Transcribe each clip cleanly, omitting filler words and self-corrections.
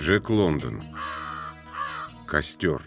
Джек Лондон. Костер.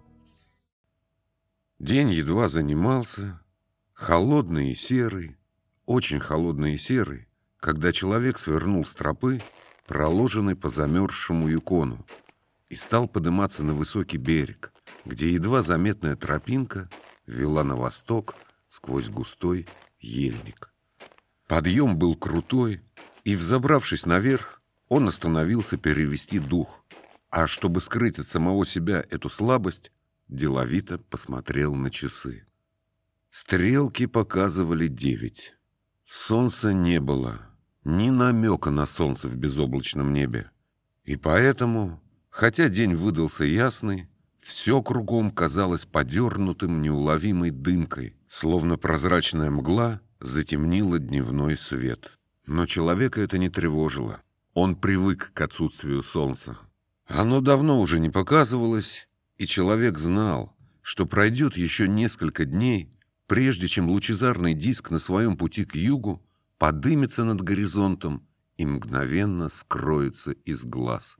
День едва занимался, холодный и серый, очень холодный и серый, когда человек свернул с тропы, проложенной по замерзшему Юкону, и стал подниматься на высокий берег, где едва заметная тропинка вела на восток сквозь густой ельник. Подъем был крутой, и, взобравшись наверх, он остановился перевести дух, а чтобы скрыть от самого себя эту слабость, деловито посмотрел на часы. Стрелки показывали 9. Солнца не было, ни намека на солнце в безоблачном небе. И поэтому, хотя день выдался ясный, все кругом казалось подернутым неуловимой дымкой, словно прозрачная мгла затемнила дневной свет. Но человека это не тревожило. Он привык к отсутствию солнца. Оно давно уже не показывалось, и человек знал, что пройдет еще несколько дней, прежде чем лучезарный диск на своем пути к югу подымется над горизонтом и мгновенно скроется из глаз.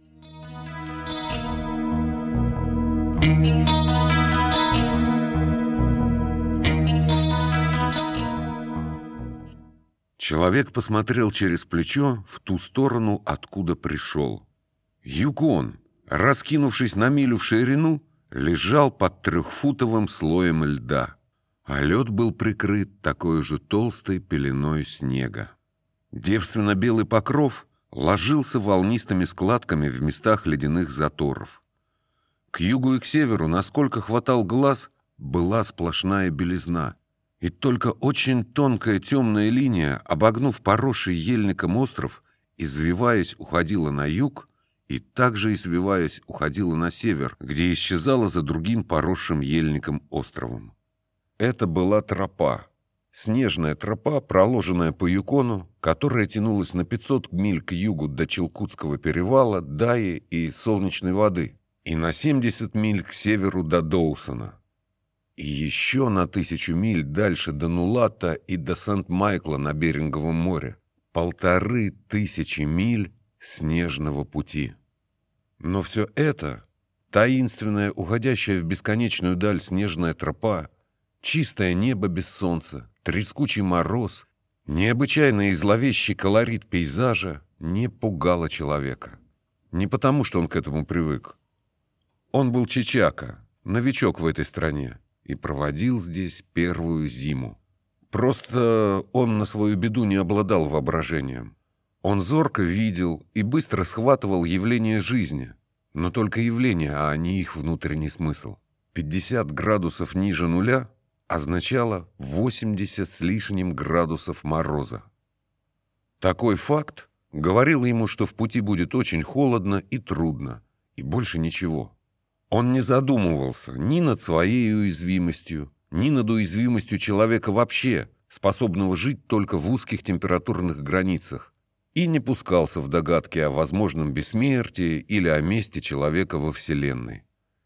Человек посмотрел через плечо в ту сторону, откуда пришел. Юкон, раскинувшись на милю в ширину, лежал под 3-футовым слоем льда, а лед был прикрыт такой же толстой пеленой снега. Девственно-белый покров ложился волнистыми складками в местах ледяных заторов. К югу и к северу, насколько хватал глаз, была сплошная белизна, и только очень тонкая темная линия, обогнув поросший ельником остров, извиваясь, уходила на юг, и также, извиваясь, уходила на север, где исчезала за другим поросшим ельником островом. Это была тропа. Снежная тропа, проложенная по Юкону, которая тянулась на 500 миль к югу до Чилкутского перевала, Даи и Солнечной воды, и на 70 миль к северу до Доусона. И еще на 1000 миль дальше до Нулата и до Сент-Майкла на Беринговом море. 1500 миль снежного пути. Но все это, таинственная, уходящая в бесконечную даль снежная тропа, чистое небо без солнца, трескучий мороз, необычайный и зловещий колорит пейзажа не пугало человека. Не потому, что он к этому привык. Он был чичака, новичок в этой стране, и проводил здесь первую зиму. Просто он на свою беду не обладал воображением. Он зорко видел и быстро схватывал явления жизни, но только явления, а не их внутренний смысл. 50 градусов ниже нуля означало 80 с лишним градусов мороза. Такой факт говорил ему, что в пути будет очень холодно и трудно, и больше ничего. Он не задумывался ни над своей уязвимостью, ни над уязвимостью человека вообще, способного жить только в узких температурных границах, и не пускался в догадки о возможном бессмертии или о месте человека во Вселенной.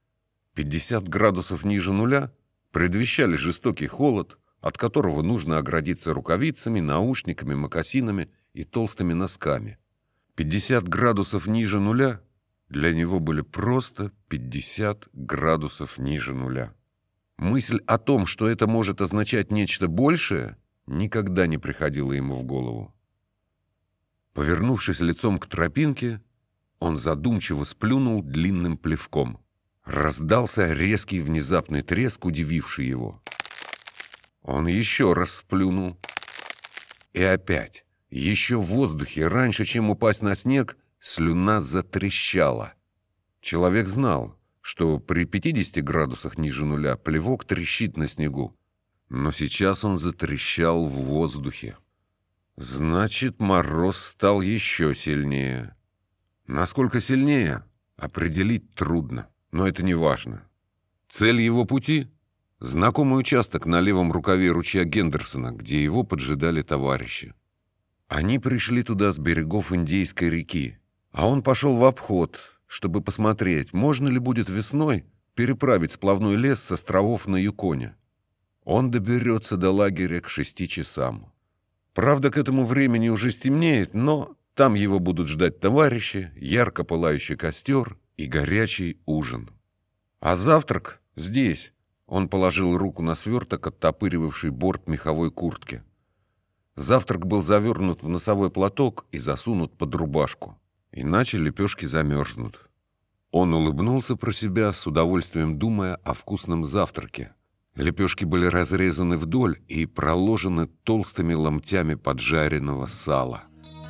50 градусов ниже нуля предвещали жестокий холод, от которого нужно оградиться рукавицами, наушниками, мокасинами и толстыми носками. 50 градусов ниже нуля для него были просто 50 градусов ниже нуля. Мысль о том, что это может означать нечто большее, никогда не приходила ему в голову. Повернувшись лицом к тропинке, он задумчиво сплюнул длинным плевком. Раздался резкий внезапный треск, удививший его. Он еще раз сплюнул. И опять, еще в воздухе, раньше, чем упасть на снег, слюна затрещала. Человек знал, что при 50 градусах ниже нуля плевок трещит на снегу. Но сейчас он затрещал в воздухе. Значит, мороз стал еще сильнее. Насколько сильнее, определить трудно, но это не важно. Цель его пути — знакомый участок на левом рукаве ручья Гендерсона, где его поджидали товарищи. Они пришли туда с берегов Индейской реки, а он пошел в обход, чтобы посмотреть, можно ли будет весной переправить сплавной лес с островов на Юконе. Он доберется до лагеря к 6 часам. Правда, к этому времени уже стемнеет, но Там его будут ждать товарищи, ярко пылающий костер и горячий ужин. А завтрак здесь. Он положил руку на сверток, оттопыривавший борт меховой куртки. Завтрак был завернут в носовой платок и засунут под рубашку. Иначе лепешки замерзнут. Он улыбнулся про себя, с удовольствием думая о вкусном завтраке. Лепешки были разрезаны вдоль и проложены толстыми ломтями поджаренного сала.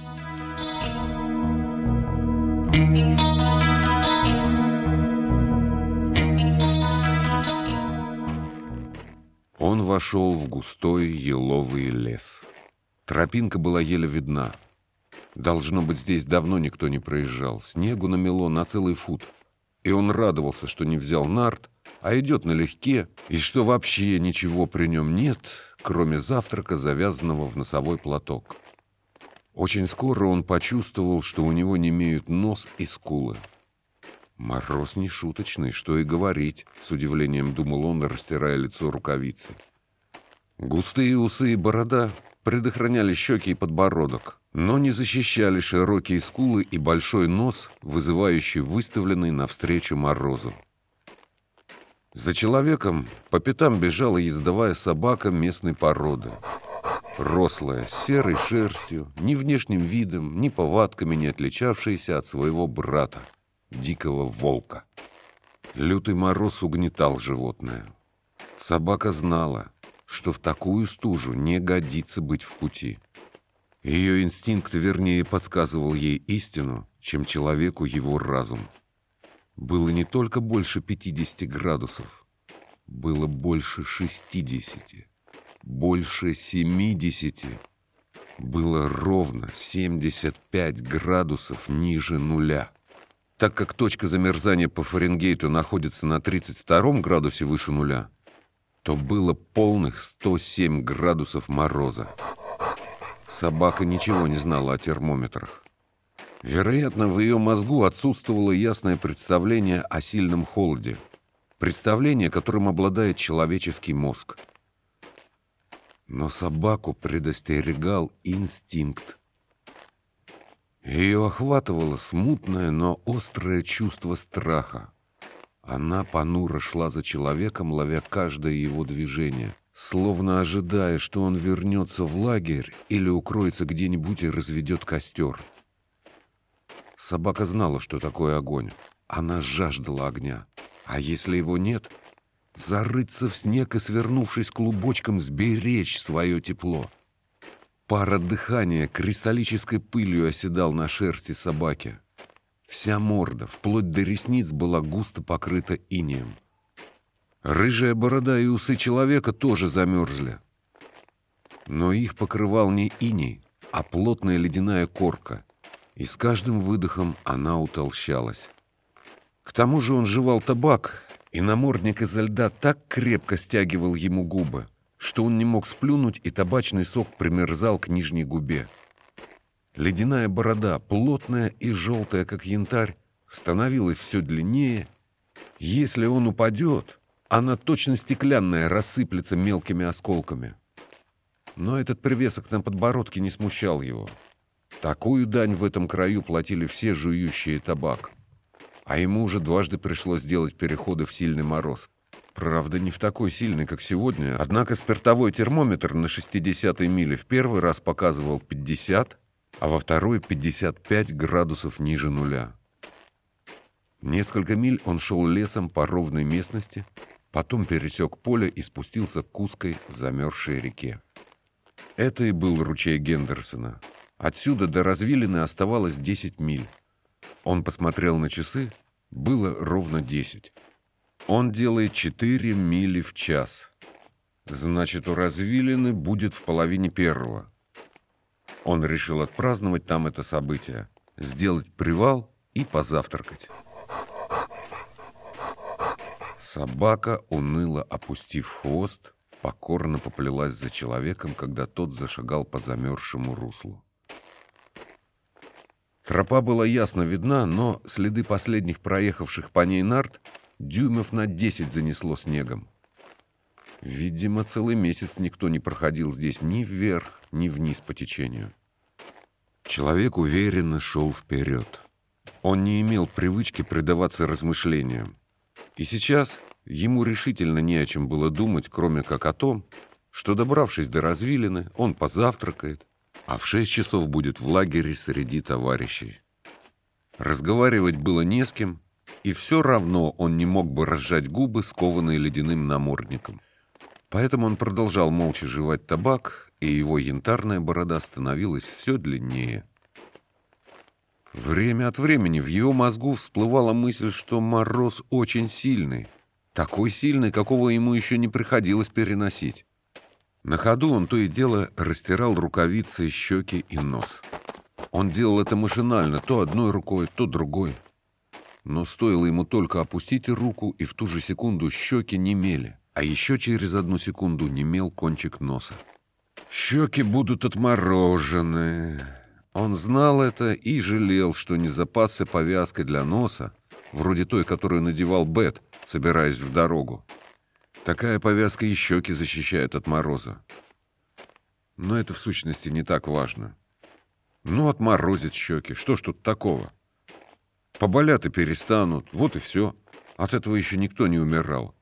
Он вошел в густой еловый лес. Тропинка была еле видна. Должно быть, здесь давно никто не проезжал. Снегу намело на целый фут. И он радовался, что не взял нарт, а идет налегке, и что вообще ничего при нем нет, кроме завтрака, завязанного в носовой платок. Очень скоро он почувствовал, что у него немеют нос и скулы. Мороз не шуточный, что и говорить, с удивлением думал он, растирая лицо рукавицей. Густые усы и борода предохраняли щеки и подбородок, но не защищали широкие скулы и большой нос, вызывающий выставленный навстречу морозу. За человеком по пятам бежала ездовая собака местной породы. Рослая, с серой шерстью, ни внешним видом, ни повадками не отличавшаяся от своего брата, дикого волка. Лютый мороз угнетал животное. Собака знала, что в такую стужу не годится быть в пути. Ее инстинкт вернее подсказывал ей истину, чем человеку его разум. Было не только больше 50 градусов, было больше 60, больше 70. Было ровно 75 градусов ниже нуля. Так как точка замерзания по Фаренгейту находится на 32 градусе выше нуля, то было полных 107 градусов мороза. Собака ничего не знала о термометрах. Вероятно, в ее мозгу отсутствовало ясное представление о сильном холоде, представление, которым обладает человеческий мозг. Но собаку предостерегал инстинкт. Ее охватывало смутное, но острое чувство страха. Она понуро шла за человеком, ловя каждое его движение, словно ожидая, что он вернется в лагерь или укроется где-нибудь и разведет костер. Собака знала, что такое огонь. Она жаждала огня. А если его нет, зарыться в снег и, свернувшись клубочком, сберечь свое тепло. Пар от дыхания кристаллической пылью оседал на шерсти собаки. Вся морда, вплоть до ресниц, была густо покрыта инеем. Рыжая борода и усы человека тоже замерзли. Но их покрывал не иней, а плотная ледяная корка, и с каждым выдохом она утолщалась. К тому же он жевал табак, и намордник изо льда так крепко стягивал ему губы, что он не мог сплюнуть, и табачный сок примерзал к нижней губе. Ледяная борода, плотная и желтая, как янтарь, становилась все длиннее. Если он упадет, она точно стеклянная, рассыплется мелкими осколками. Но этот привесок на подбородке не смущал его. Такую дань в этом краю платили все жующие табак. А ему уже дважды пришлось делать переходы в сильный мороз. Правда, не в такой сильный, как сегодня, однако спиртовой термометр на 60-й миле в первый раз показывал 50, а во второй 55 градусов ниже нуля. Несколько миль он шел лесом по ровной местности, потом пересек поле и спустился к узкой замерзшей реке. Это и был ручей Гендерсона. Отсюда до развилины оставалось 10 миль. Он посмотрел на часы, было ровно 10. Он делает 4 мили в час. Значит, у развилины будет в половине первого. Он решил отпраздновать там это событие, сделать привал и позавтракать. Собака, уныло опустив хвост, покорно поплелась за человеком, когда тот зашагал по замерзшему руслу. Тропа была ясно видна, но следы последних проехавших по ней нарт дюймов на 10 занесло снегом. Видимо, целый месяц никто не проходил здесь ни вверх, ни вниз по течению. Человек уверенно шел вперед. Он не имел привычки предаваться размышлениям. И сейчас ему решительно не о чем было думать, кроме как о том, что, добравшись до развилины, он позавтракает, а в 6 часов будет в лагере среди товарищей. Разговаривать было не с кем, и все равно он не мог бы разжать губы, скованные ледяным намордником. Поэтому он продолжал молча жевать табак, и его янтарная борода становилась все длиннее. Время от времени в его мозгу всплывала мысль, что мороз очень сильный, такой сильный, какого ему еще не приходилось переносить. На ходу он то и дело растирал рукавицей щеки и нос. Он делал это машинально, то одной рукой, то другой. Но стоило ему только опустить руку, и в ту же секунду щеки немели, а еще через 1 секунду немел кончик носа. Щеки будут отморожены. Он знал это и жалел, что не запасся повязкой для носа, вроде той, которую надевал Бет, собираясь в дорогу. Такая повязка и щеки защищает от мороза. Но это в сущности не так важно. Ну, отморозит щеки, что ж тут такого? Поболят и перестанут, вот и все. От этого еще никто не умирал.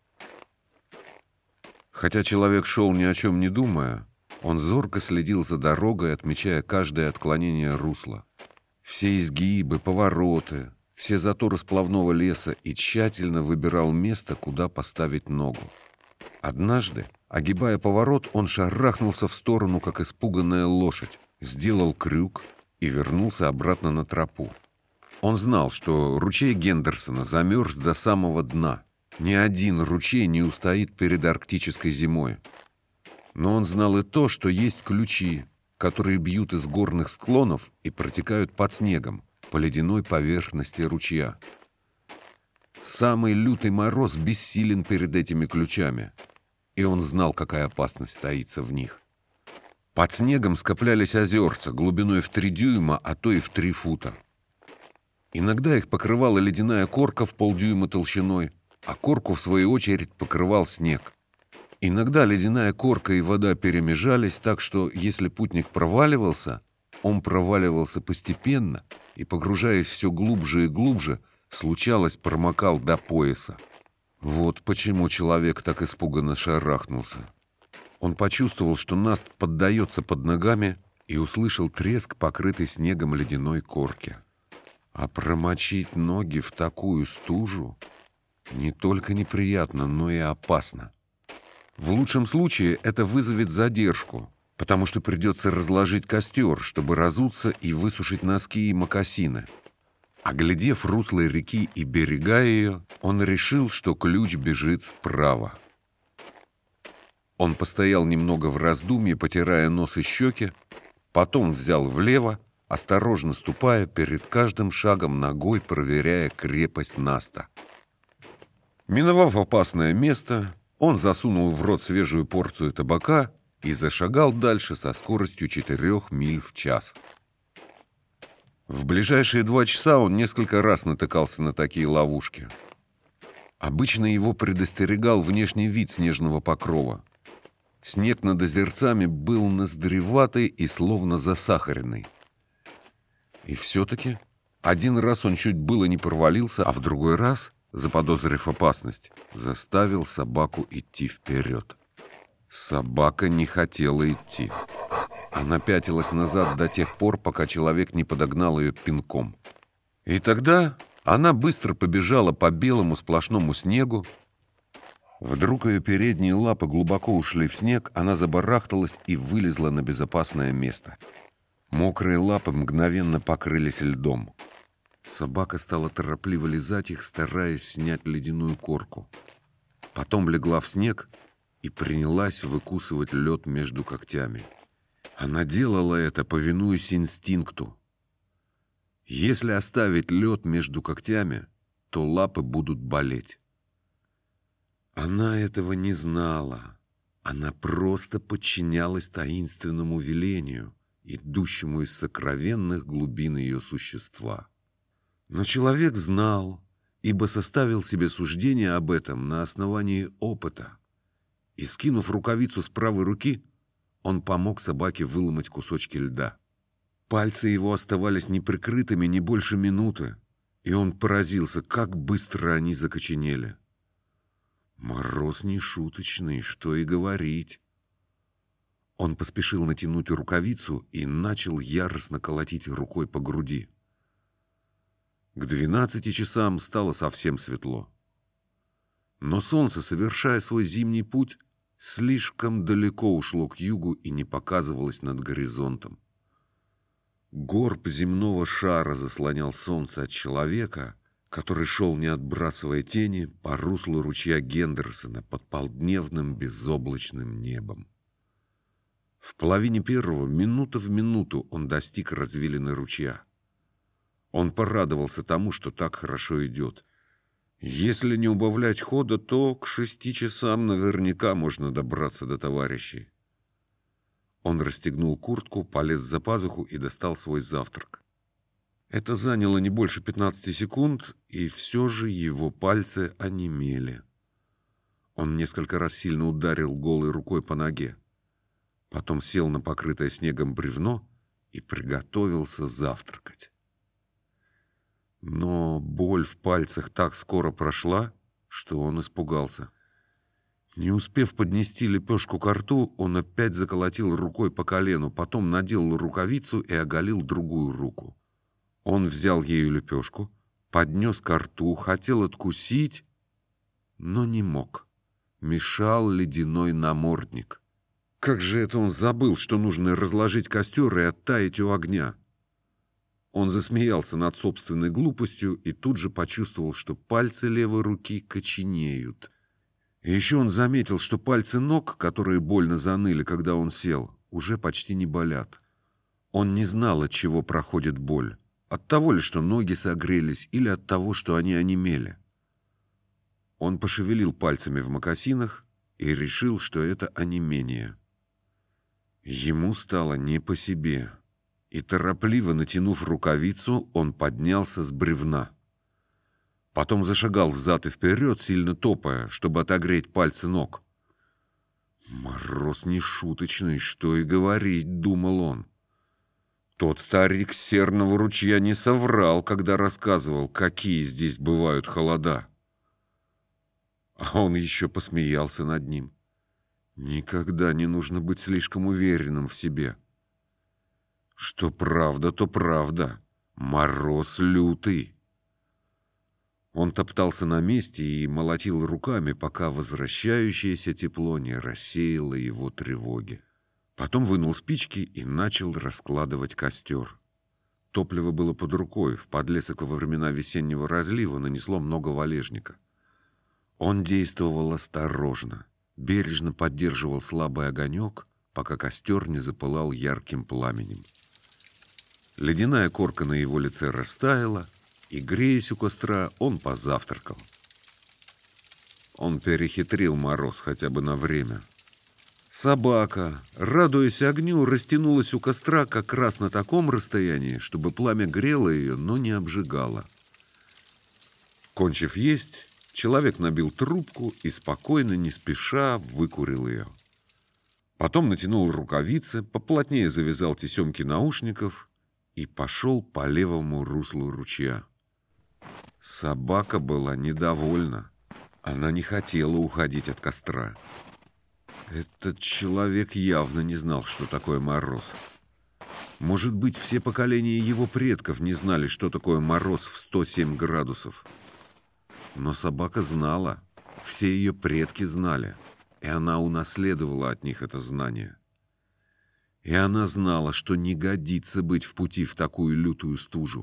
Хотя человек шел ни о чем не думая, он зорко следил за дорогой, отмечая каждое отклонение русла. Все изгибы, повороты, все заторы сплавного леса и тщательно выбирал место, куда поставить ногу. Однажды, огибая поворот, он шарахнулся в сторону, как испуганная лошадь, сделал крюк и вернулся обратно на тропу. Он знал, что ручей Гендерсона замерз до самого дна. Ни один ручей не устоит перед арктической зимой. Но он знал и то, что есть ключи, которые бьют из горных склонов и протекают под снегом по ледяной поверхности ручья. Самый лютый мороз бессилен перед этими ключами, и он знал, какая опасность таится в них. Под снегом скоплялись озерца глубиной в 3 дюйма, а то и в 3 фута. Иногда их покрывала ледяная корка в полдюйма толщиной, а корку, в свою очередь, покрывал снег. Иногда ледяная корка и вода перемежались так, что если путник проваливался, он проваливался постепенно и, погружаясь все глубже и глубже, случалось, промокал до пояса. Вот почему человек так испуганно шарахнулся. Он почувствовал, что наст поддается под ногами, и услышал треск, покрытой снегом ледяной корки. А промочить ноги в такую стужу не только неприятно, но и опасно. В лучшем случае это вызовет задержку, потому что придется разложить костер, чтобы разуться и высушить носки и мокасины. Оглядев русло реки и берега ее, он решил, что ключ бежит справа. Он постоял немного в раздумье, потирая нос и щеки, потом взял влево, осторожно ступая перед каждым шагом ногой, проверяя крепость наста. Миновав опасное место, он засунул в рот свежую порцию табака и зашагал дальше со скоростью 4 миль в час. В ближайшие 2 часа он несколько раз натыкался на такие ловушки. Обычно его предостерегал внешний вид снежного покрова. Снег над озерцами был ноздреватый и словно засахаренный. И все-таки один раз он чуть было не провалился, а в другой раз, заподозрив опасность, заставил собаку идти вперед. Собака не хотела идти. Она пятилась назад до тех пор, пока человек не подогнал ее пинком. И тогда она быстро побежала по белому сплошному снегу. Вдруг ее передние лапы глубоко ушли в снег, она забарахталась и вылезла на безопасное место. Мокрые лапы мгновенно покрылись льдом. Собака стала торопливо лизать их, стараясь снять ледяную корку. Потом легла в снег и принялась выкусывать лед между когтями. Она делала это, повинуясь инстинкту. Если оставить лед между когтями, то лапы будут болеть. Она этого не знала. Она просто подчинялась таинственному велению, идущему из сокровенных глубин ее существа. Но человек знал, ибо составил себе суждение об этом на основании опыта. И, скинув рукавицу с правой руки, он помог собаке выломать кусочки льда. Пальцы его оставались неприкрытыми не больше минуты, и он поразился, как быстро они закоченели. Мороз нешуточный, что и говорить. Он поспешил натянуть рукавицу и начал яростно колотить рукой по груди. К 12 часам стало совсем светло. Но солнце, совершая свой зимний путь, слишком далеко ушло к югу и не показывалось над горизонтом. Горб земного шара заслонял солнце от человека, который шел, не отбрасывая тени, по руслу ручья Гендерсона под полдневным безоблачным небом. В половине первого, минута в минуту, он достиг развилины ручья. Он порадовался тому, что так хорошо идет. Если не убавлять хода, то к 6 часам наверняка можно добраться до товарищей. Он расстегнул куртку, полез за пазуху и достал свой завтрак. Это заняло не больше 15 секунд, и все же его пальцы онемели. Он несколько раз сильно ударил голой рукой по ноге. Потом сел на покрытое снегом бревно и приготовился завтракать. Но боль в пальцах так скоро прошла, что он испугался. Не успев поднести лепешку ко рту, он опять заколотил рукой по колену, потом надел рукавицу и оголил другую руку. Он взял ею лепешку, поднес ко рту, хотел откусить, но не мог. Мешал ледяной намордник. Как же это он забыл, что нужно разложить костер и оттаять у огня? Он засмеялся над собственной глупостью и тут же почувствовал, что пальцы левой руки коченеют. И еще он заметил, что пальцы ног, которые больно заныли, когда он сел, уже почти не болят. Он не знал, от чего проходит боль. От того ли, что ноги согрелись, или от того, что они онемели. Он пошевелил пальцами в мокасинах и решил, что это онемение. Ему стало не по себе, и, торопливо натянув рукавицу, он поднялся с бревна. Потом зашагал взад и вперед, сильно топая, чтобы отогреть пальцы ног. «Мороз нешуточный, что и говорить», — думал он. Тот старик с Серного ручья не соврал, когда рассказывал, какие здесь бывают холода. А он еще посмеялся над ним. Никогда не нужно быть слишком уверенным в себе. Что правда, то правда. Мороз лютый. Он топтался на месте и молотил руками, пока возвращающееся тепло не рассеяло его тревоги. Потом вынул спички и начал раскладывать костер. Топливо было под рукой, в подлесок во времена весеннего разлива нанесло много валежника. Он действовал осторожно, бережно поддерживал слабый огонек, пока костер не запылал ярким пламенем. Ледяная корка на его лице растаяла, и, греясь у костра, он позавтракал. Он перехитрил мороз хотя бы на время. Собака, радуясь огню, растянулась у костра как раз на таком расстоянии, чтобы пламя грело ее, но не обжигало. Кончив есть, человек набил трубку и спокойно, не спеша, выкурил ее. Потом натянул рукавицы, поплотнее завязал тесемки наушников и пошел по левому руслу ручья. Собака была недовольна. Она не хотела уходить от костра. Этот человек явно не знал, что такое мороз. Может быть, все поколения его предков не знали, что такое мороз в 107 градусов. Но собака знала, все ее предки знали, и она унаследовала от них это знание. И она знала, что не годится быть в пути в такую лютую стужу.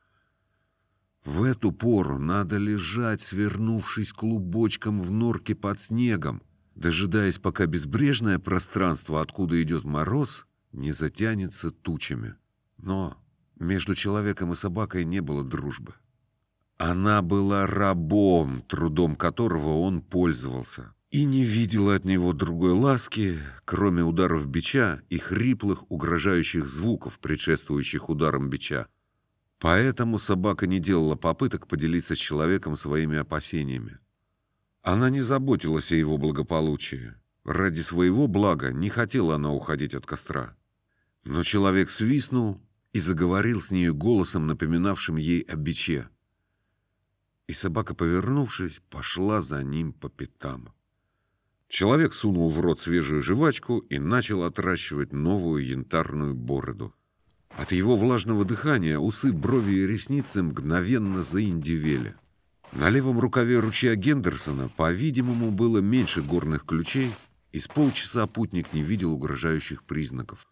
В эту пору надо лежать, свернувшись клубочком в норке под снегом, дожидаясь, пока безбрежное пространство, откуда идет мороз, не затянется тучами. Но между человеком и собакой не было дружбы. Она была рабом, трудом которого он пользовался, и не видела от него другой ласки, кроме ударов бича и хриплых, угрожающих звуков, предшествующих ударам бича. Поэтому собака не делала попыток поделиться с человеком своими опасениями. Она не заботилась о его благополучии. Ради своего блага не хотела она уходить от костра. Но человек свистнул, и заговорил с нею голосом, напоминавшим ей о биче. И собака, повернувшись, пошла за ним по пятам. Человек сунул в рот свежую жвачку и начал отращивать новую янтарную бороду. От его влажного дыхания усы, брови и ресницы мгновенно заиндивели. На левом рукаве ручья Гендерсона, по-видимому, было меньше горных ключей, и с полчаса путник не видел угрожающих признаков.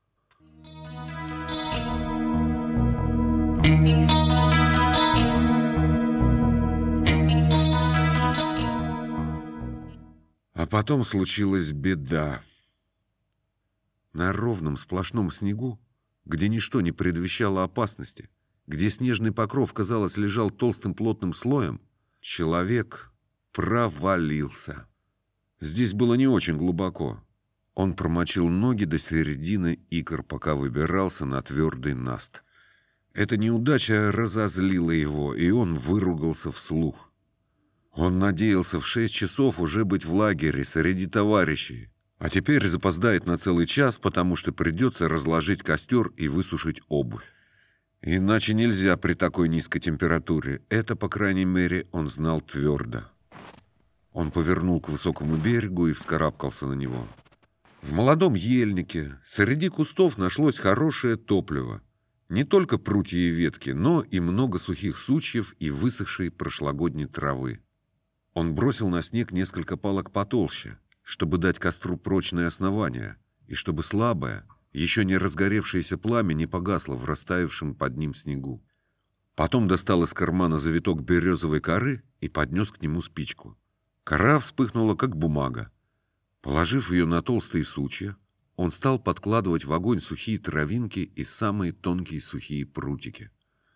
А потом случилась беда. На ровном сплошном снегу, где ничто не предвещало опасности, где снежный покров, казалось, лежал толстым плотным слоем, человек провалился. Здесь было не очень глубоко. Он промочил ноги до середины икр, пока выбирался на твердый наст. Эта неудача разозлила его, и он выругался вслух. Он надеялся в 6 часов уже быть в лагере среди товарищей, а теперь запоздает на целый час, потому что придется разложить костер и высушить обувь. Иначе нельзя при такой низкой температуре. Это, по крайней мере, он знал твердо. Он повернул к высокому берегу и вскарабкался на него. В молодом ельнике среди кустов нашлось хорошее топливо. Не только прутья и ветки, но и много сухих сучьев и высохшей прошлогодней травы. Он бросил на снег несколько палок потолще, чтобы дать костру прочное основание, и чтобы слабое, еще не разгоревшееся пламя не погасло в растаявшем под ним снегу. Потом достал из кармана завиток березовой коры и поднес к нему спичку. Кора вспыхнула, как бумага. Положив ее на толстые сучья, он стал подкладывать в огонь сухие травинки и самые тонкие сухие прутики.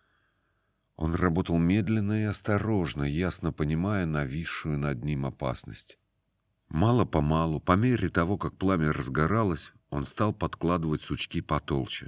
Он работал медленно и осторожно, ясно понимая нависшую над ним опасность. Мало-помалу, по мере того, как пламя разгоралось, он стал подкладывать сучки потолще.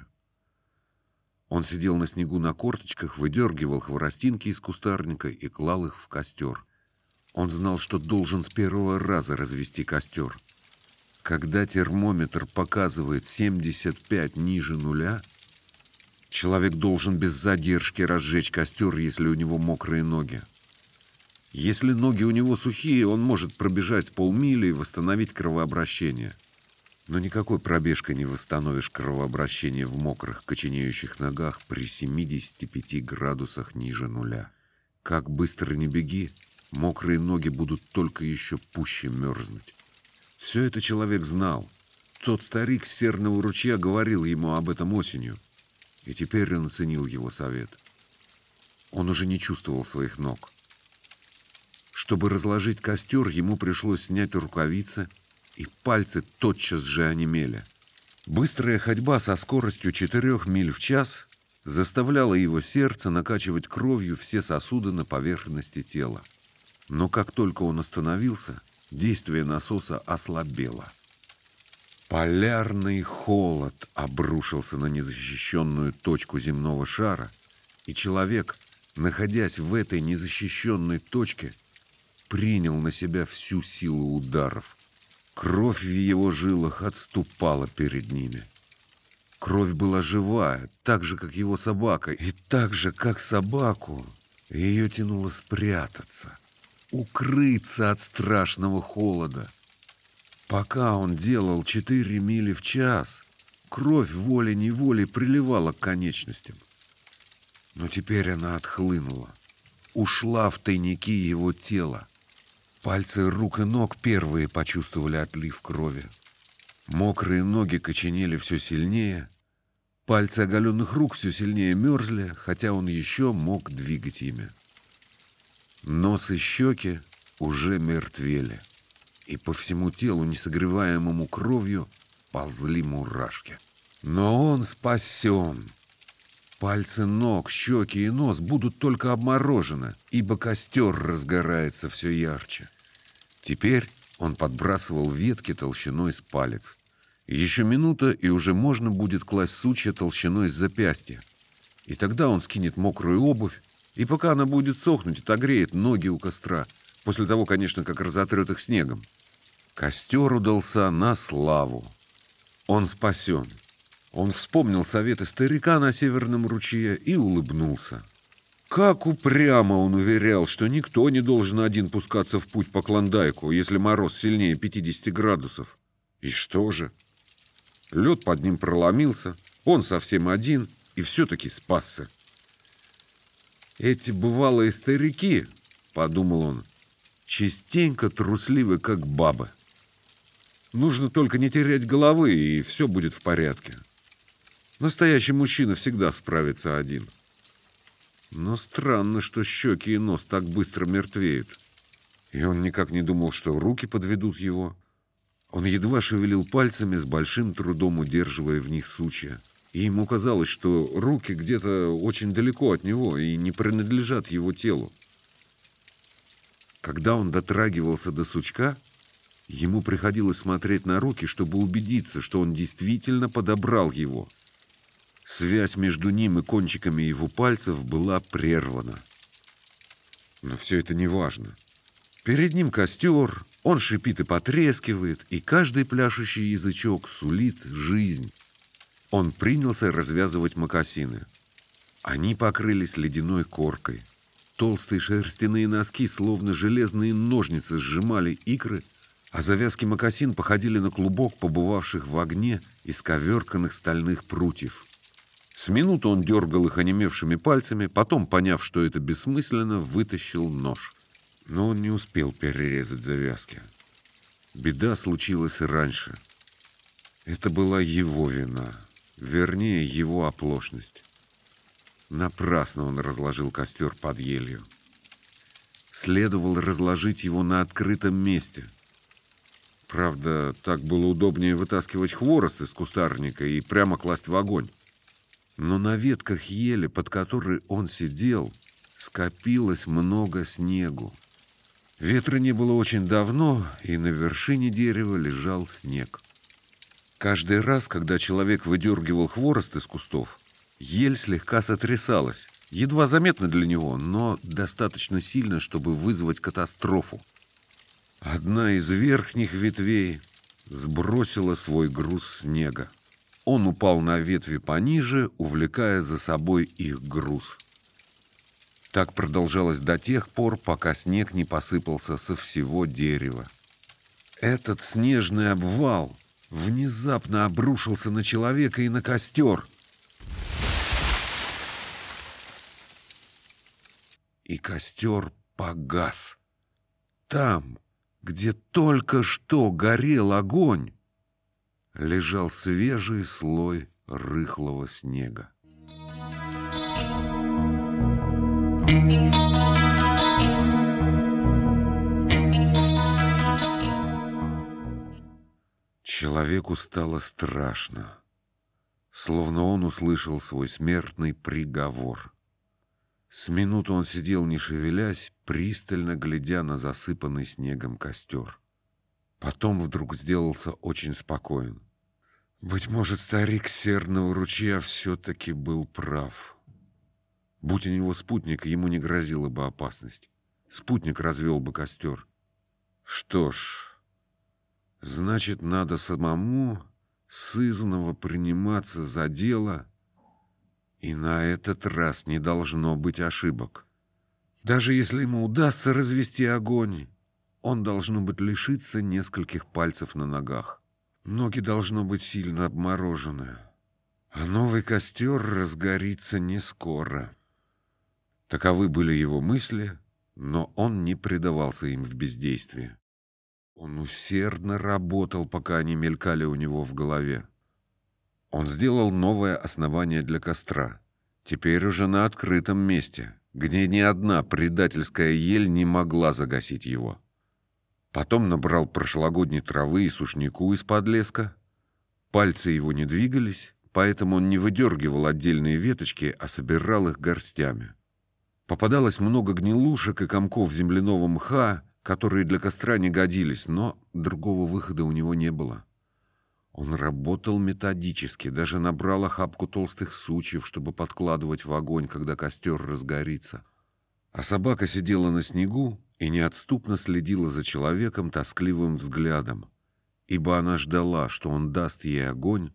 Он сидел на снегу на корточках, выдергивал хворостинки из кустарника и клал их в костер. Он знал, что должен с первого раза развести костер. Когда термометр показывает 75 ниже нуля, человек должен без задержки разжечь костер, если у него мокрые ноги. Если ноги у него сухие, он может пробежать полмили и восстановить кровообращение. Но никакой пробежкой не восстановишь кровообращение в мокрых, коченеющих ногах при 75 градусах ниже нуля. Как быстро ни беги, мокрые ноги будут только еще пуще мерзнуть. Все это человек знал. Тот старик с Серного ручья говорил ему об этом осенью. И теперь он оценил его совет. Он уже не чувствовал своих ног. Чтобы разложить костер, ему пришлось снять рукавицы, и пальцы тотчас же онемели. Быстрая ходьба со скоростью 4 миль в час заставляла его сердце накачивать кровью все сосуды на поверхности тела. Но как только он остановился, действие насоса ослабело. Полярный холод обрушился на незащищенную точку земного шара, и человек, находясь в этой незащищенной точке, принял на себя всю силу ударов. Кровь в его жилах отступала перед ними. Кровь была живая, так же, как его собака, и так же, как собаку, ее тянуло спрятаться, укрыться от страшного холода. Пока он делал 4 мили в час, кровь волей-неволей приливала к конечностям. Но теперь она отхлынула, ушла в тайники его тела. Пальцы рук и ног первые почувствовали отлив крови. Мокрые ноги коченели все сильнее, пальцы оголенных рук все сильнее мерзли, хотя он еще мог двигать ими. Нос и щеки уже мертвели, и по всему телу, несогреваемому кровью, ползли мурашки. Но он спасен. Пальцы ног, щеки и нос будут только обморожены, ибо костер разгорается все ярче. Теперь он подбрасывал ветки толщиной с палец. Еще минута, и уже можно будет класть сучья толщиной с запястья. И тогда он скинет мокрую обувь, и пока она будет сохнуть, отогреет ноги у костра, после того, конечно, как разотрет их снегом. Костер удался на славу. Он спасен. Он вспомнил советы старика на Северном ручье и улыбнулся. Как упрямо он уверял, что никто не должен один пускаться в путь по Клондайку, если мороз сильнее 50 градусов. И что же? Лед под ним проломился, он совсем один и все-таки спасся. «Эти бывалые старики, — подумал он, — частенько трусливы, как бабы. Нужно только не терять головы, и все будет в порядке. Настоящий мужчина всегда справится один». Но странно, что щеки и нос так быстро мертвеют. И он никак не думал, что руки подведут его. Он едва шевелил пальцами, с большим трудом удерживая в них сучья. И ему казалось, что руки где-то очень далеко от него и не принадлежат его телу. Когда он дотрагивался до сучка, ему приходилось смотреть на руки, чтобы убедиться, что он действительно подобрал его. Связь между ним и кончиками его пальцев была прервана. Но все это не важно. Перед ним костер, он шипит и потрескивает, и каждый пляшущий язычок сулит жизнь. Он принялся развязывать мокасины. Они покрылись ледяной коркой. Толстые шерстяные носки, словно железные ножницы, сжимали икры, а завязки мокасин походили на клубок побывавших в огне исковерканных стальных прутьев. С минуту он дергал их онемевшими пальцами, потом, поняв, что это бессмысленно, вытащил нож. Но он не успел перерезать завязки. Беда случилась раньше. Это была его вина, вернее, его оплошность. Напрасно он разложил костер под елью. Следовало разложить его на открытом месте. Правда, так было удобнее вытаскивать хворост из кустарника и прямо класть в огонь. Но на ветках ели, под которой он сидел, скопилось много снегу. Ветра не было очень давно, и на вершине дерева лежал снег. Каждый раз, когда человек выдергивал хворост из кустов, ель слегка сотрясалась, едва заметно для него, но достаточно сильно, чтобы вызвать катастрофу. Одна из верхних ветвей сбросила свой груз снега. Он упал на ветви пониже, увлекая за собой их груз. Так продолжалось до тех пор, пока снег не посыпался со всего дерева. Этот снежный обвал внезапно обрушился на человека и на костер. И костер погас. Там, где только что горел огонь, лежал свежий слой рыхлого снега. Человеку стало страшно, словно он услышал свой смертный приговор. С минуту он сидел, не шевелясь, пристально глядя на засыпанный снегом костер. Потом вдруг сделался очень спокоен. Быть может, старик Северного ручья все-таки был прав. Будь у него спутник, ему не грозила бы опасность. Спутник развел бы костер. Что ж, значит, надо самому сызнова приниматься за дело, и на этот раз не должно быть ошибок. Даже если ему удастся развести огонь, он, должно быть, лишиться нескольких пальцев на ногах. Ноги должно быть сильно обморожены, а новый костер разгорится не скоро. Таковы были его мысли, но он не предавался им в бездействии. Он усердно работал, пока они мелькали у него в голове. Он сделал новое основание для костра, теперь уже на открытом месте, где ни одна предательская ель не могла загасить его. Потом набрал прошлогодней травы и сушняку из подлеска. Пальцы его не двигались, поэтому он не выдергивал отдельные веточки, а собирал их горстями. Попадалось много гнилушек и комков земляного мха, которые для костра не годились, но другого выхода у него не было. Он работал методически, даже набрал охапку толстых сучьев, чтобы подкладывать в огонь, когда костер разгорится. А собака сидела на снегу и неотступно следила за человеком тоскливым взглядом, ибо она ждала, что он даст ей огонь,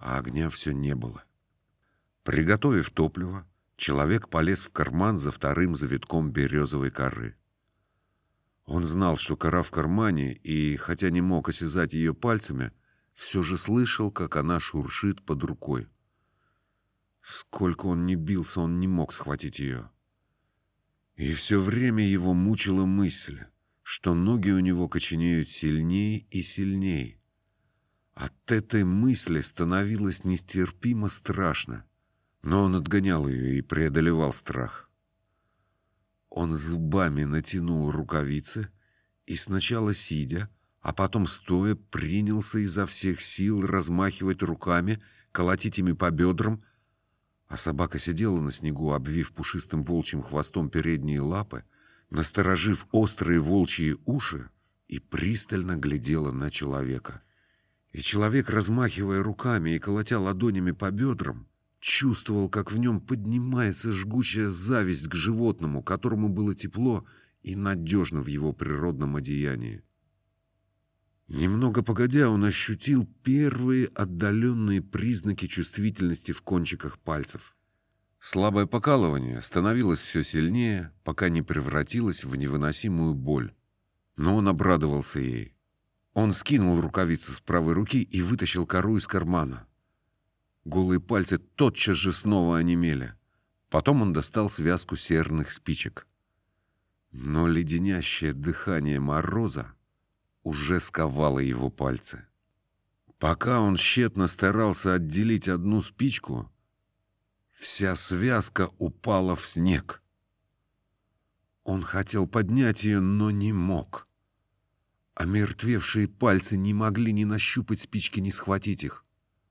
а огня все не было. Приготовив топливо, человек полез в карман за вторым завитком березовой коры. Он знал, что кора в кармане, и, хотя не мог осязать ее пальцами, все же слышал, как она шуршит под рукой. Сколько он ни бился, он не мог схватить ее. И все время его мучила мысль, что ноги у него коченеют сильнее и сильнее. От этой мысли становилось нестерпимо страшно, но он отгонял ее и преодолевал страх. Он зубами натянул рукавицы и сначала сидя, а потом стоя принялся изо всех сил размахивать руками, колотить ими по бедрам, а собака сидела на снегу, обвив пушистым волчьим хвостом передние лапы, насторожив острые волчьи уши, и пристально глядела на человека. И человек, размахивая руками и колотя ладонями по бедрам, чувствовал, как в нем поднимается жгучая зависть к животному, которому было тепло и надежно в его природном одеянии. Немного погодя, он ощутил первые отдаленные признаки чувствительности в кончиках пальцев. Слабое покалывание становилось все сильнее, пока не превратилось в невыносимую боль. Но он обрадовался ей. Он скинул рукавицу с правой руки и вытащил кору из кармана. Голые пальцы тотчас же снова онемели. Потом он достал связку серных спичек. Но леденящее дыхание мороза уже сковало его пальцы. Пока он тщетно старался отделить одну спичку, вся связка упала в снег. Он хотел поднять ее, но не мог. Омертвевшие пальцы не могли ни нащупать спички, ни схватить их.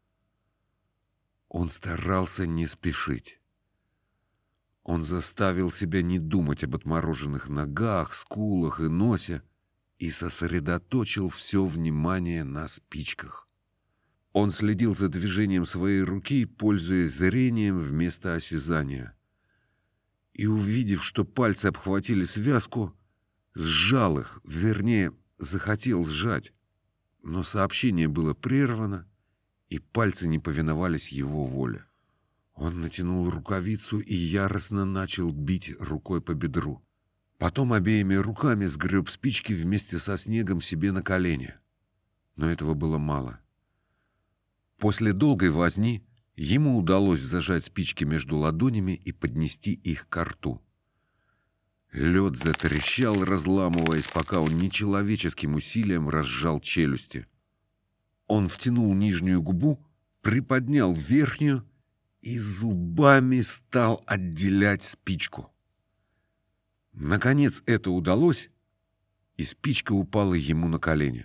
Он старался не спешить. Он заставил себя не думать об отмороженных ногах, скулах и носе и сосредоточил все внимание на спичках. Он следил за движением своей руки, пользуясь зрением вместо осязания. И, увидев, что пальцы обхватили связку, сжал их, вернее, захотел сжать, но сообщение было прервано, и пальцы не повиновались его воле. Он натянул рукавицу и яростно начал бить рукой по бедру. Потом обеими руками сгреб спички вместе со снегом себе на колени. Но этого было мало. После долгой возни ему удалось зажать спички между ладонями и поднести их ко рту. Лед затрещал, разламываясь, пока он нечеловеческим усилием разжал челюсти. Он втянул нижнюю губу, приподнял верхнюю и зубами стал отделять спичку. Наконец это удалось, и спичка упала ему на колени.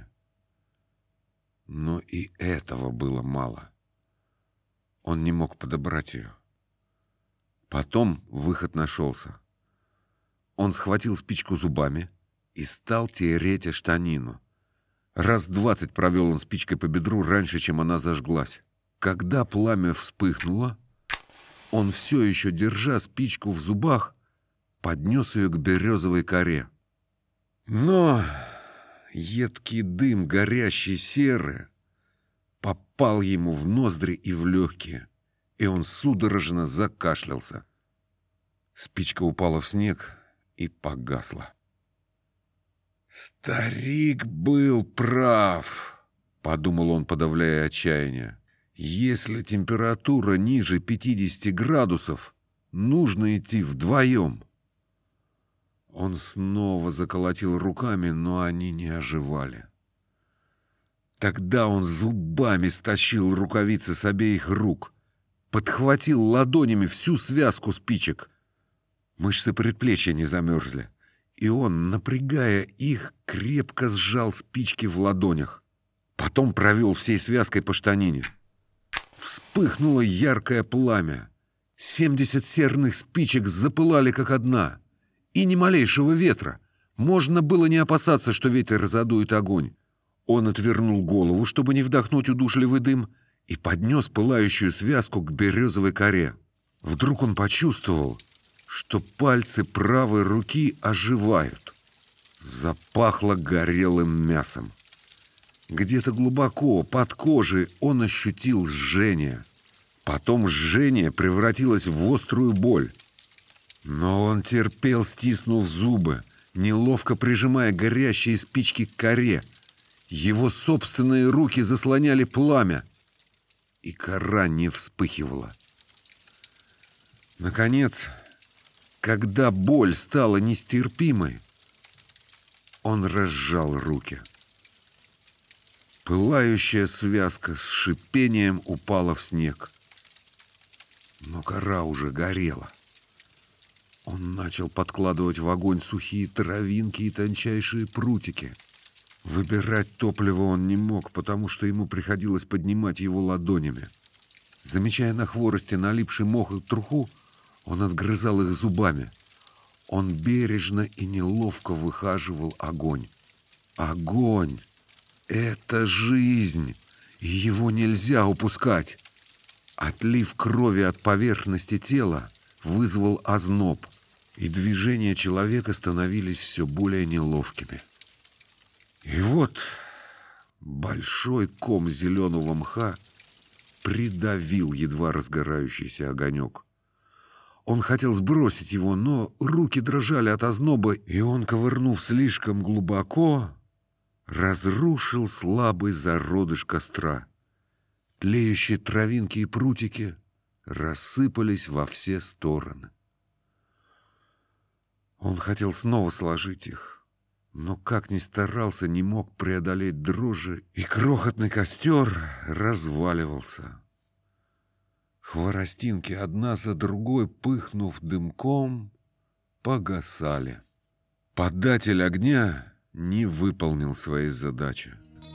Но и этого было мало. Он не мог подобрать ее. Потом выход нашелся. Он схватил спичку зубами и стал тереть о штанину. Раз 20 провел он спичкой по бедру раньше, чем она зажглась. Когда пламя вспыхнуло, он все еще, держа спичку в зубах, поднес ее к березовой коре. Но едкий дым горящей серы попал ему в ноздри и в легкие, и он судорожно закашлялся. Спичка упала в снег и погасла. «Старик был прав», — подумал он, подавляя отчаяние. «Если температура ниже 50 градусов, нужно идти вдвоем». Он снова заколотил руками, но они не оживали. Тогда он зубами стащил рукавицы с обеих рук, подхватил ладонями всю связку спичек. Мышцы предплечья не замерзли, и он, напрягая их, крепко сжал спички в ладонях. Потом провел всей связкой по штанине. Вспыхнуло яркое пламя. 70 серных спичек запылали как одна. И ни малейшего ветра. Можно было не опасаться, что ветер задует огонь. Он отвернул голову, чтобы не вдохнуть удушливый дым, и поднес пылающую связку к березовой коре. Вдруг он почувствовал, что пальцы правой руки оживают. Запахло горелым мясом. Где-то глубоко, под кожей, он ощутил жжение. Потом жжение превратилось в острую боль. Но он терпел, стиснув зубы, неловко прижимая горящие спички к коре. Его собственные руки заслоняли пламя, и кора не вспыхивала. Наконец, когда боль стала нестерпимой, он разжал руки. Пылающая связка с шипением упала в снег. Но кора уже горела. Он начал подкладывать в огонь сухие травинки и тончайшие прутики. Выбирать топливо он не мог, потому что ему приходилось поднимать его ладонями. Замечая на хворосте налипший мох и труху, он отгрызал их зубами. Он бережно и неловко выхаживал огонь. Огонь — это жизнь, и его нельзя упускать. Отлив крови от поверхности тела вызвал озноб, и движения человека становились все более неловкими. И вот большой ком зеленого мха придавил едва разгорающийся огонек. Он хотел сбросить его, но руки дрожали от озноба, и он, ковырнув слишком глубоко, разрушил слабый зародыш костра. Тлеющие травинки и прутики рассыпались во все стороны. Он хотел снова сложить их, но как ни старался, не мог преодолеть дрожи, и крохотный костер разваливался. Хворостинки одна за другой, пыхнув дымком, погасали. Податель огня не выполнил своей задачи.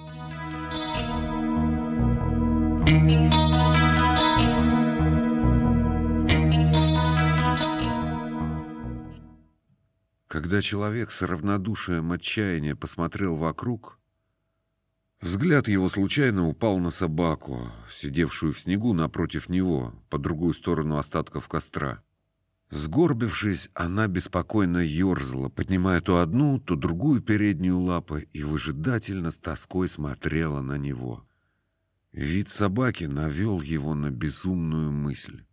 Когда человек с равнодушием отчаяния посмотрел вокруг, взгляд его случайно упал на собаку, сидевшую в снегу напротив него, по другую сторону остатков костра. Сгорбившись, она беспокойно ерзала, поднимая то одну, то другую переднюю лапы, и выжидательно с тоской смотрела на него. Вид собаки навел его на безумную мысль.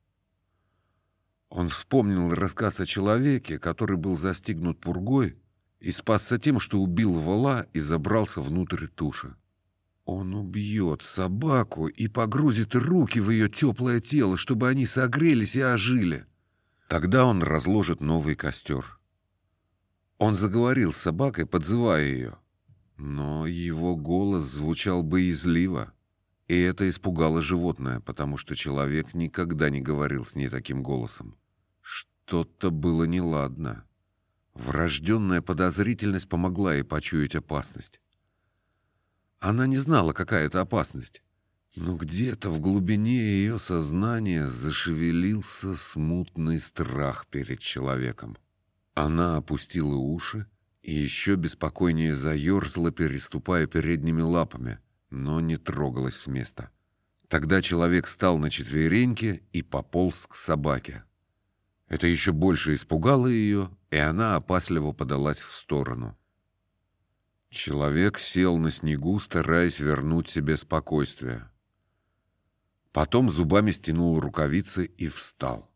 Он вспомнил рассказ о человеке, который был застигнут пургой и спасся тем, что убил вола и забрался внутрь туши. Он убьет собаку и погрузит руки в ее теплое тело, чтобы они согрелись и ожили. Тогда он разложит новый костер. Он заговорил с собакой, подзывая ее. Но его голос звучал боязливо, и это испугало животное, потому что человек никогда не говорил с ней таким голосом. Что-то было неладно. Врожденная подозрительность помогла ей почуять опасность. Она не знала, какая это опасность, но где-то в глубине ее сознания зашевелился смутный страх перед человеком. Она опустила уши и еще беспокойнее заерзала, переступая передними лапами, но не трогалась с места. Тогда человек встал на четвереньки и пополз к собаке. Это еще больше испугало ее, и она опасливо подалась в сторону. Человек сел на снегу, стараясь вернуть себе спокойствие. Потом зубами стянул рукавицы и встал.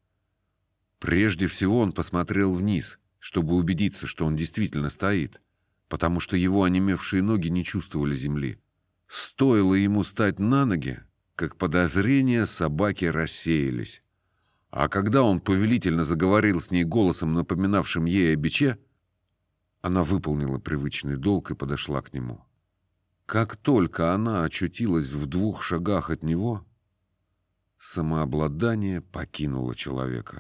Прежде всего он посмотрел вниз, чтобы убедиться, что он действительно стоит, потому что его онемевшие ноги не чувствовали земли. Стоило ему стать на ноги, как подозрения собаки рассеялись. А когда он повелительно заговорил с ней голосом, напоминавшим ей о биче, она выполнила привычный долг и подошла к нему. Как только она очутилась в 2 шагах от него, самообладание покинуло человека.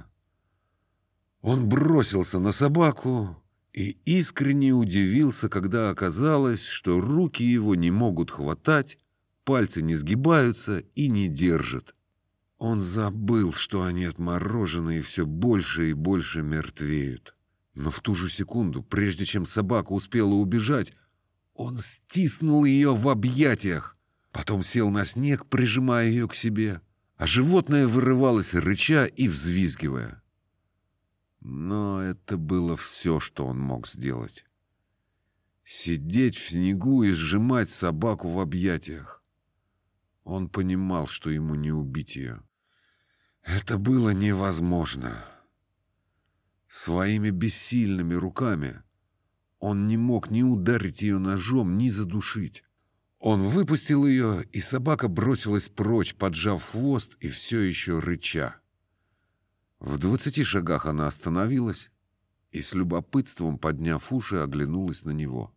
Он бросился на собаку и искренне удивился, когда оказалось, что руки его не могут хватать, пальцы не сгибаются и не держат. Он забыл, что они отморожены и все больше и больше мертвеют. Но в ту же секунду, прежде чем собака успела убежать, он стиснул ее в объятиях, потом сел на снег, прижимая ее к себе, а животное вырывалось, рыча и взвизгивая. Но это было все, что он мог сделать. Сидеть в снегу и сжимать собаку в объятиях. Он понимал, что ему не убить ее. Это было невозможно. Своими бессильными руками он не мог ни ударить ее ножом, ни задушить. Он выпустил ее, и собака бросилась прочь, поджав хвост и все еще рыча. В 20 шагах она остановилась и с любопытством, подняв уши, оглянулась на него.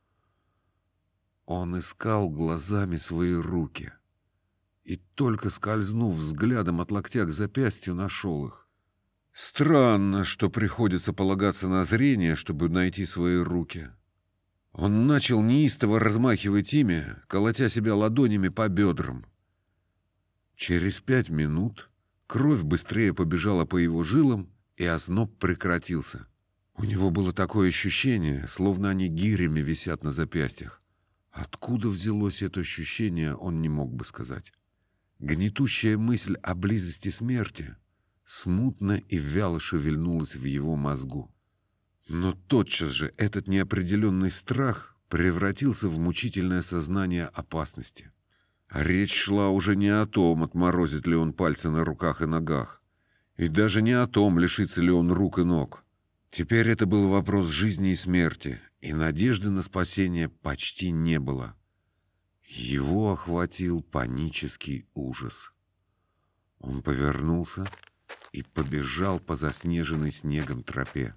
Он искал глазами свои руки и, только скользнув взглядом от локтя к запястью, нашел их. Странно, что приходится полагаться на зрение, чтобы найти свои руки. Он начал неистово размахивать ими, колотя себя ладонями по бедрам. Через 5 минут кровь быстрее побежала по его жилам, и озноб прекратился. У него было такое ощущение, словно они гирями висят на запястьях. Откуда взялось это ощущение, он не мог бы сказать. Гнетущая мысль о близости смерти смутно и вяло шевельнулась в его мозгу. Но тотчас же этот неопределенный страх превратился в мучительное сознание опасности. Речь шла уже не о том, отморозит ли он пальцы на руках и ногах, и даже не о том, лишится ли он рук и ног. Теперь это был вопрос жизни и смерти, и надежды на спасение почти не было. Его охватил панический ужас. Он повернулся и побежал по заснеженной снегом тропе.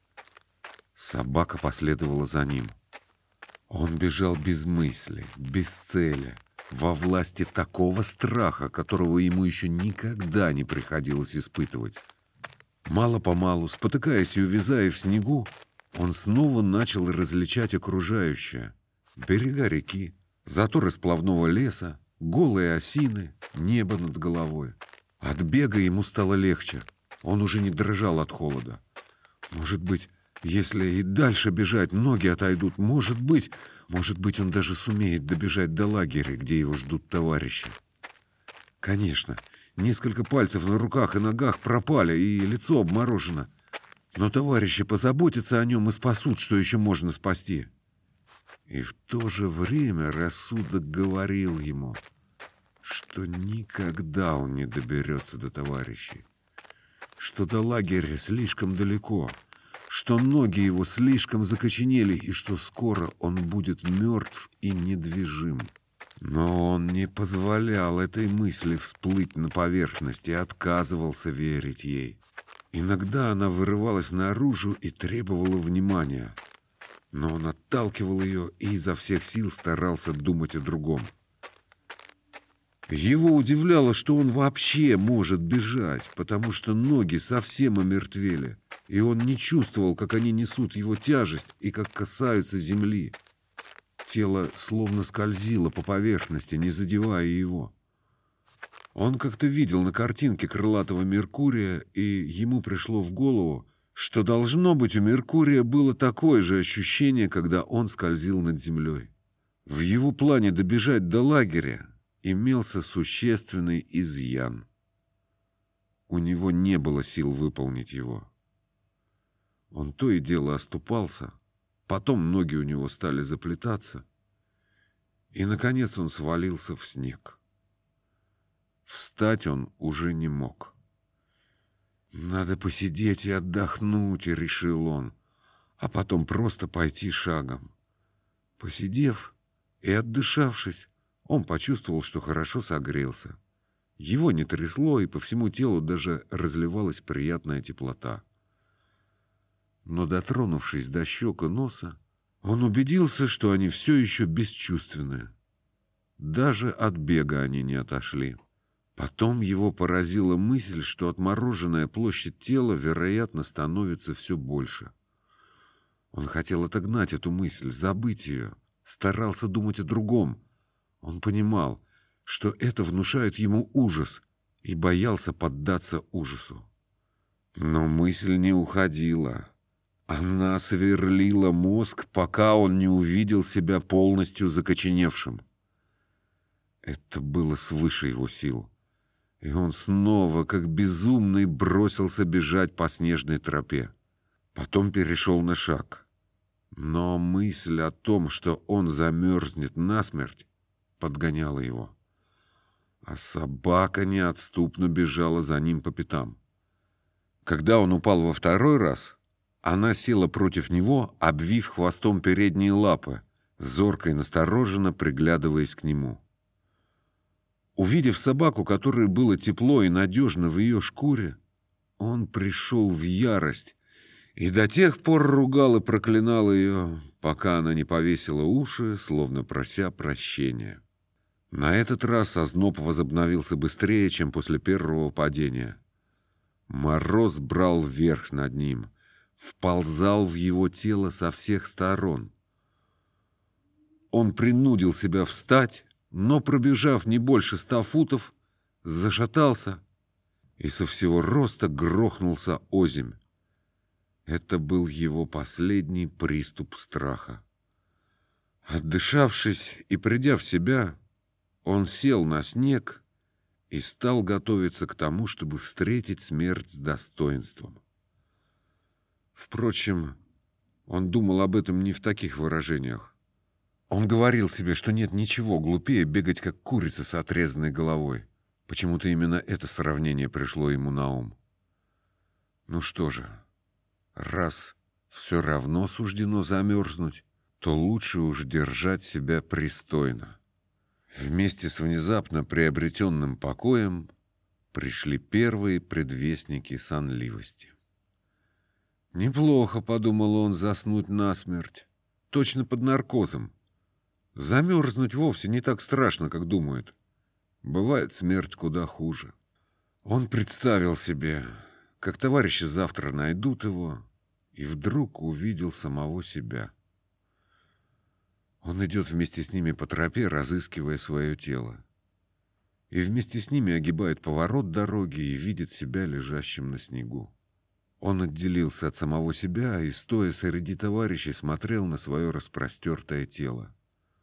Собака последовала за ним. Он бежал без мысли, без цели, во власти такого страха, которого ему еще никогда не приходилось испытывать. Мало-помалу, спотыкаясь и увязая в снегу, он снова начал различать окружающее. Берега реки, заторы сплавного леса, голые осины, небо над головой. От бега ему стало легче. Он уже не дрожал от холода. Может быть, если и дальше бежать, ноги отойдут. Может быть, он даже сумеет добежать до лагеря, где его ждут товарищи. Конечно, несколько пальцев на руках и ногах пропали, и лицо обморожено. Но товарищи позаботятся о нем и спасут, что еще можно спасти. И в то же время рассудок говорил ему, что никогда он не доберется до товарищей, что до лагеря слишком далеко, что ноги его слишком закоченели и что скоро он будет мертв и недвижим. Но он не позволял этой мысли всплыть на поверхность и отказывался верить ей. Иногда она вырывалась наружу и требовала внимания, но он отталкивал ее и изо всех сил старался думать о другом. Его удивляло, что он вообще может бежать, потому что ноги совсем омертвели, и он не чувствовал, как они несут его тяжесть и как касаются земли. Тело словно скользило по поверхности, не задевая его. Он как-то видел на картинке крылатого Меркурия, и ему пришло в голову, что, должно быть, у Меркурия было такое же ощущение, когда он скользил над землей. В его плане добежать до лагеря имелся существенный изъян. У него не было сил выполнить его. Он то и дело оступался, потом ноги у него стали заплетаться, и, наконец, он свалился в снег. Встать он уже не мог. «Надо посидеть и отдохнуть», — решил он, а потом просто пойти шагом. Посидев и отдышавшись, он почувствовал, что хорошо согрелся. Его не трясло, и по всему телу даже разливалась приятная теплота. Но, дотронувшись до щек и носа, он убедился, что они все еще бесчувственны. Даже от бега они не отошли. Потом его поразила мысль, что отмороженная площадь тела, вероятно, становится все больше. Он хотел отогнать эту мысль, забыть ее, старался думать о другом. Он понимал, что это внушает ему ужас, и боялся поддаться ужасу. Но мысль не уходила. Она сверлила мозг, пока он не увидел себя полностью закоченевшим. Это было свыше его сил. И он снова, как безумный, бросился бежать по снежной тропе. Потом перешел на шаг. Но мысль о том, что он замерзнет насмерть, подгоняла его. А собака неотступно бежала за ним по пятам. Когда он упал во второй раз, она села против него, обвив хвостом передние лапы, зорко и настороженно приглядываясь к нему. Увидев собаку, которой было тепло и надежно в ее шкуре, он пришел в ярость и до тех пор ругал и проклинал ее, пока она не повесила уши, словно прося прощения. На этот раз озноб возобновился быстрее, чем после первого падения. Мороз брал верх над ним, вползал в его тело со всех сторон. Он принудил себя встать, но, пробежав не больше 100 футов, зашатался и со всего роста грохнулся озимь. Это был его последний приступ страха. Отдышавшись и придя в себя, он сел на снег и стал готовиться к тому, чтобы встретить смерть с достоинством. Впрочем, он думал об этом не в таких выражениях. Он говорил себе, что нет ничего глупее бегать, как курица с отрезанной головой. Почему-то именно это сравнение пришло ему на ум. Ну что же, раз все равно суждено замерзнуть, то лучше уж держать себя пристойно. Вместе с внезапно приобретенным покоем пришли первые предвестники сонливости. «Неплохо», — подумал он, — «заснуть насмерть, точно под наркозом. Замерзнуть вовсе не так страшно, как думают. Бывает смерть куда хуже». Он представил себе, как товарищи завтра найдут его, и вдруг увидел самого себя. Он идет вместе с ними по тропе, разыскивая свое тело. И вместе с ними огибает поворот дороги и видит себя лежащим на снегу. Он отделился от самого себя и, стоя среди товарищей, смотрел на свое распростертое тело.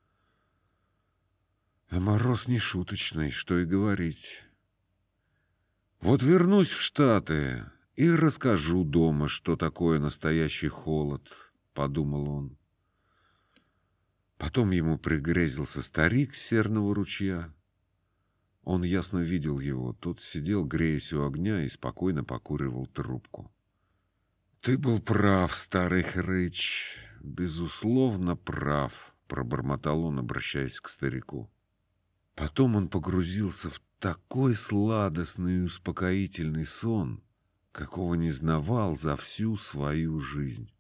А мороз не шуточный, что и говорить. Вот вернусь в Штаты и расскажу дома, что такое настоящий холод, — подумал он. Потом ему пригрезился старик с Серного ручья. Он ясно видел его. Тот сидел, греясь у огня, и спокойно покуривал трубку. «Ты был прав, старый хрыч, безусловно прав», — пробормотал он, обращаясь к старику. Потом он погрузился в такой сладостный и успокоительный сон, какого не знавал за всю свою жизнь.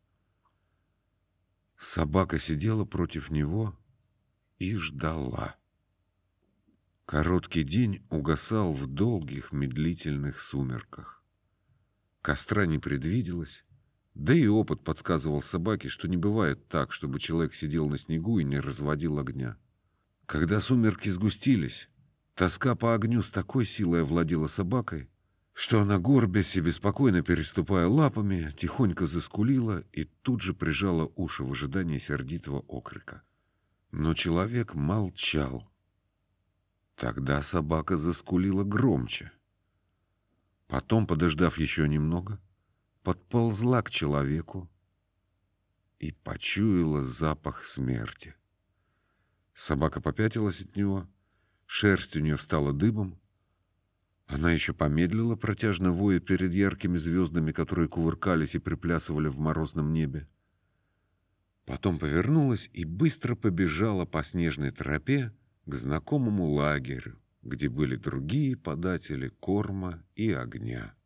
Собака сидела против него и ждала. Короткий день угасал в долгих медлительных сумерках. Костра не предвиделось, да и опыт подсказывал собаке, что не бывает так, чтобы человек сидел на снегу и не разводил огня. Когда сумерки сгустились, тоска по огню с такой силой овладела собакой, что она, горбясь и беспокойно переступая лапами, тихонько заскулила и тут же прижала уши в ожидании сердитого окрика. Но человек молчал. Тогда собака заскулила громче. Потом, подождав еще немного, подползла к человеку и почуяла запах смерти. Собака попятилась от него, шерсть у нее встала дыбом. Она еще помедлила, протяжно воя перед яркими звездами, которые кувыркались и приплясывали в морозном небе. Потом повернулась и быстро побежала по снежной тропе к знакомому лагерю, где были другие податели корма и огня.